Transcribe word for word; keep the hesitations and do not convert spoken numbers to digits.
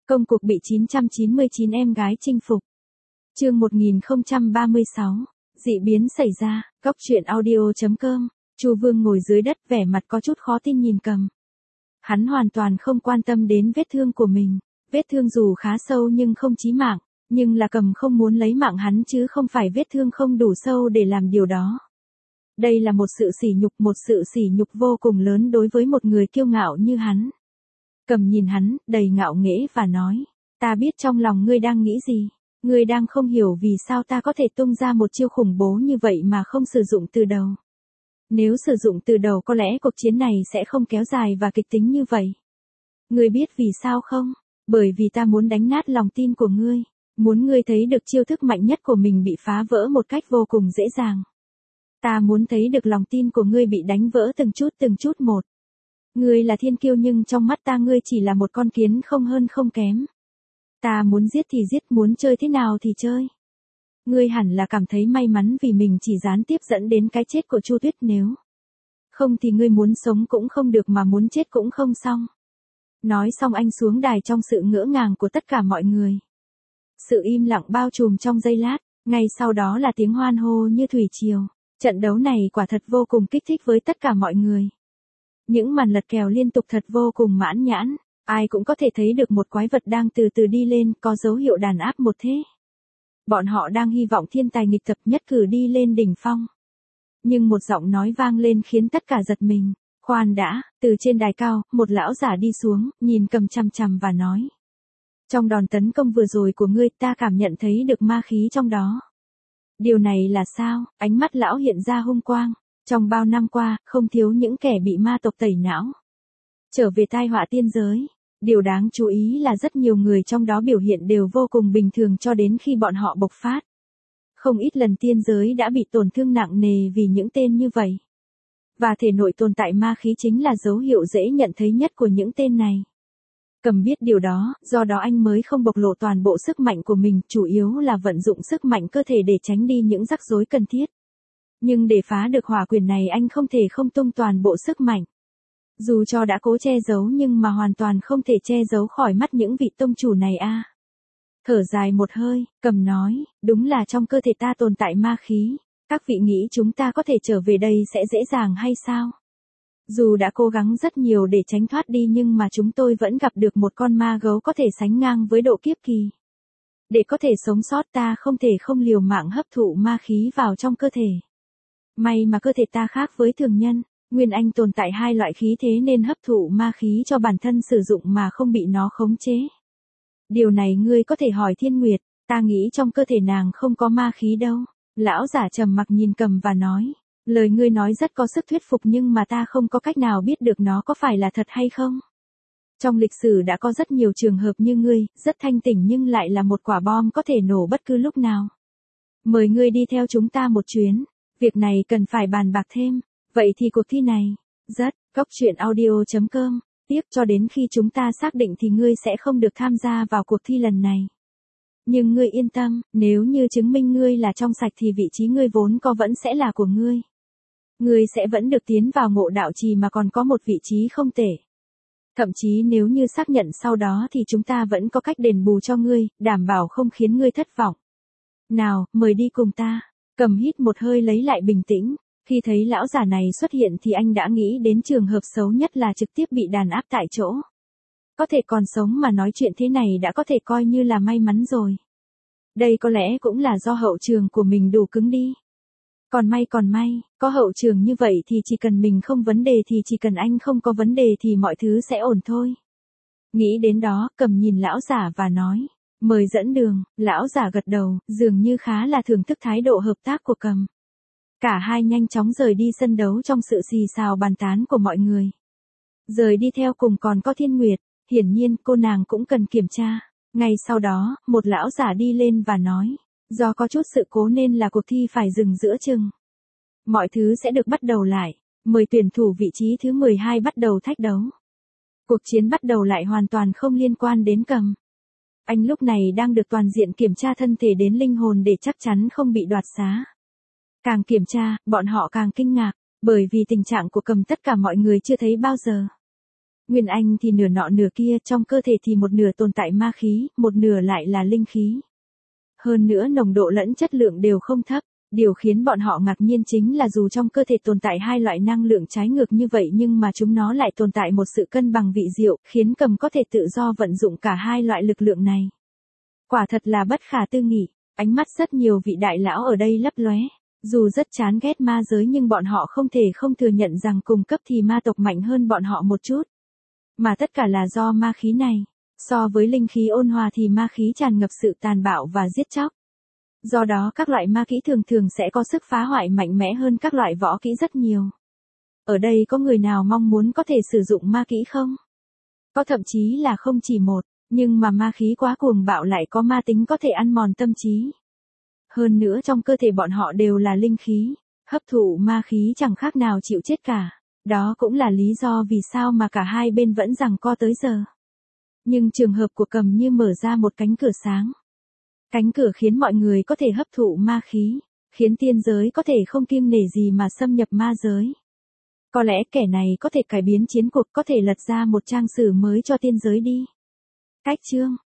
Công cuộc bị chín trăm chín mươi chín em gái chinh phục. Chương một nghìn không trăm ba mươi sáu. Dị biến xảy ra. Góc truyện audio chấm com. Chu Vương ngồi dưới đất vẻ mặt có chút khó tin nhìn Cầm. Hắn hoàn toàn không quan tâm đến vết thương của mình. Vết thương dù khá sâu nhưng không chí mạng. Nhưng là Cầm không muốn lấy mạng hắn chứ không phải vết thương không đủ sâu để làm điều đó. Đây là một sự sỉ nhục, một sự sỉ nhục vô cùng lớn đối với một người kiêu ngạo như hắn. Cầm nhìn hắn, đầy ngạo nghễ và nói, ta biết trong lòng ngươi đang nghĩ gì. Ngươi đang không hiểu vì sao ta có thể tung ra một chiêu khủng bố như vậy mà không sử dụng từ đầu. Nếu sử dụng từ đầu có lẽ cuộc chiến này sẽ không kéo dài và kịch tính như vậy. Ngươi biết vì sao không? Bởi vì ta muốn đánh nát lòng tin của ngươi. Muốn ngươi thấy được chiêu thức mạnh nhất của mình bị phá vỡ một cách vô cùng dễ dàng. Ta muốn thấy được lòng tin của ngươi bị đánh vỡ từng chút từng chút một. Ngươi là thiên kiêu nhưng trong mắt ta ngươi chỉ là một con kiến không hơn không kém. Ta muốn giết thì giết, muốn chơi thế nào thì chơi. Ngươi hẳn là cảm thấy may mắn vì mình chỉ gián tiếp dẫn đến cái chết của Chu Tuyết, nếu không thì ngươi muốn sống cũng không được mà muốn chết cũng không xong. Nói xong anh xuống đài trong sự ngỡ ngàng của tất cả mọi người. Sự im lặng bao trùm trong giây lát, ngay sau đó là tiếng hoan hô như thủy triều. Trận đấu này quả thật vô cùng kích thích với tất cả mọi người. Những màn lật kèo liên tục thật vô cùng mãn nhãn, ai cũng có thể thấy được một quái vật đang từ từ đi lên, có dấu hiệu đàn áp một thế. Bọn họ đang hy vọng thiên tài nghịch tập nhất cử đi lên đỉnh phong. Nhưng một giọng nói vang lên khiến tất cả giật mình. Khoan đã, từ trên đài cao, một lão giả đi xuống, nhìn Cầm chằm chằm và nói. Trong đòn tấn công vừa rồi của ngươi ta cảm nhận thấy được ma khí trong đó. Điều này là sao? Ánh mắt lão hiện ra hung quang. Trong bao năm qua, không thiếu những kẻ bị ma tộc tẩy não. Trở về tai họa tiên giới. Điều đáng chú ý là rất nhiều người trong đó biểu hiện đều vô cùng bình thường cho đến khi bọn họ bộc phát. Không ít lần tiên giới đã bị tổn thương nặng nề vì những tên như vậy. Và thể nội tồn tại ma khí chính là dấu hiệu dễ nhận thấy nhất của những tên này. Cầm biết điều đó, do đó anh mới không bộc lộ toàn bộ sức mạnh của mình, chủ yếu là vận dụng sức mạnh cơ thể để tránh đi những rắc rối cần thiết. Nhưng để phá được hỏa quyền này anh không thể không tung toàn bộ sức mạnh. Dù cho đã cố che giấu nhưng mà hoàn toàn không thể che giấu khỏi mắt những vị tông chủ này a. À. Thở dài một hơi, Cầm nói, đúng là trong cơ thể ta tồn tại ma khí. Các vị nghĩ chúng ta có thể trở về đây sẽ dễ dàng hay sao? Dù đã cố gắng rất nhiều để tránh thoát đi nhưng mà chúng tôi vẫn gặp được một con ma gấu có thể sánh ngang với độ kiếp kỳ. Để có thể sống sót ta không thể không liều mạng hấp thụ ma khí vào trong cơ thể. May mà cơ thể ta khác với thường nhân, nguyên anh tồn tại hai loại khí thế nên hấp thụ ma khí cho bản thân sử dụng mà không bị nó khống chế. Điều này ngươi có thể hỏi Thiên Nguyệt, ta nghĩ trong cơ thể nàng không có ma khí đâu. Lão giả trầm mặc nhìn Cầm và nói, lời ngươi nói rất có sức thuyết phục nhưng mà ta không có cách nào biết được nó có phải là thật hay không. Trong lịch sử đã có rất nhiều trường hợp như ngươi, rất thanh tỉnh nhưng lại là một quả bom có thể nổ bất cứ lúc nào. Mời ngươi đi theo chúng ta một chuyến, việc này cần phải bàn bạc thêm. Vậy thì cuộc thi này, rất, góc truyện audio chấm com, tiếc cho đến khi chúng ta xác định thì ngươi sẽ không được tham gia vào cuộc thi lần này. Nhưng ngươi yên tâm, nếu như chứng minh ngươi là trong sạch thì vị trí ngươi vốn có vẫn sẽ là của ngươi. Ngươi sẽ vẫn được tiến vào ngộ đạo trì mà còn có một vị trí không tệ. Thậm chí nếu như xác nhận sau đó thì chúng ta vẫn có cách đền bù cho ngươi, đảm bảo không khiến ngươi thất vọng. Nào, mời đi cùng ta. Cầm hít một hơi lấy lại bình tĩnh. Khi thấy lão giả này xuất hiện thì anh đã nghĩ đến trường hợp xấu nhất là trực tiếp bị đàn áp tại chỗ. Có thể còn sống mà nói chuyện thế này đã có thể coi như là may mắn rồi. Đây có lẽ cũng là do hậu trường của mình đủ cứng đi. Còn may còn may, có hậu trường như vậy thì chỉ cần mình không vấn đề thì chỉ cần anh không có vấn đề thì mọi thứ sẽ ổn thôi. Nghĩ đến đó, Cầm nhìn lão giả và nói, mời dẫn đường. Lão giả gật đầu, dường như khá là thưởng thức thái độ hợp tác của Cầm. Cả hai nhanh chóng rời đi sân đấu trong sự xì xào bàn tán của mọi người. Rời đi theo cùng còn có Thiên Nguyệt, hiển nhiên cô nàng cũng cần kiểm tra. Ngay sau đó, một lão giả đi lên và nói, do có chút sự cố nên là cuộc thi phải dừng giữa chừng. Mọi thứ sẽ được bắt đầu lại, mời tuyển thủ vị trí thứ mười hai bắt đầu thách đấu. Cuộc chiến bắt đầu lại hoàn toàn không liên quan đến Cầm. Anh lúc này đang được toàn diện kiểm tra thân thể đến linh hồn để chắc chắn không bị đoạt xá. Càng kiểm tra, bọn họ càng kinh ngạc, bởi vì tình trạng của Cầm tất cả mọi người chưa thấy bao giờ. Nguyên Anh thì nửa nọ nửa kia, trong cơ thể thì một nửa tồn tại ma khí, một nửa lại là linh khí. Hơn nữa nồng độ lẫn chất lượng đều không thấp. Điều khiến bọn họ ngạc nhiên chính là dù trong cơ thể tồn tại hai loại năng lượng trái ngược như vậy nhưng mà chúng nó lại tồn tại một sự cân bằng vị diệu, khiến Cầm có thể tự do vận dụng cả hai loại lực lượng này. Quả thật là bất khả tư nghị, ánh mắt rất nhiều vị đại lão ở đây lấp lóe. Dù rất chán ghét ma giới nhưng bọn họ không thể không thừa nhận rằng cùng cấp thì ma tộc mạnh hơn bọn họ một chút. Mà tất cả là do ma khí này. So với linh khí ôn hòa thì ma khí tràn ngập sự tàn bạo và giết chóc. Do đó các loại ma kỹ thường thường sẽ có sức phá hoại mạnh mẽ hơn các loại võ kỹ rất nhiều. Ở đây có người nào mong muốn có thể sử dụng ma kỹ không? Có, thậm chí là không chỉ một, nhưng mà ma khí quá cuồng bạo lại có ma tính có thể ăn mòn tâm trí. Hơn nữa trong cơ thể bọn họ đều là linh khí, hấp thụ ma khí chẳng khác nào chịu chết cả. Đó cũng là lý do vì sao mà cả hai bên vẫn giằng co tới giờ. Nhưng trường hợp của Cầm như mở ra một cánh cửa sáng. Cánh cửa khiến mọi người có thể hấp thụ ma khí, khiến tiên giới có thể không kiêng nể gì mà xâm nhập ma giới. Có lẽ kẻ này có thể cải biến chiến cuộc, có thể lật ra một trang sử mới cho tiên giới đi. Cách chương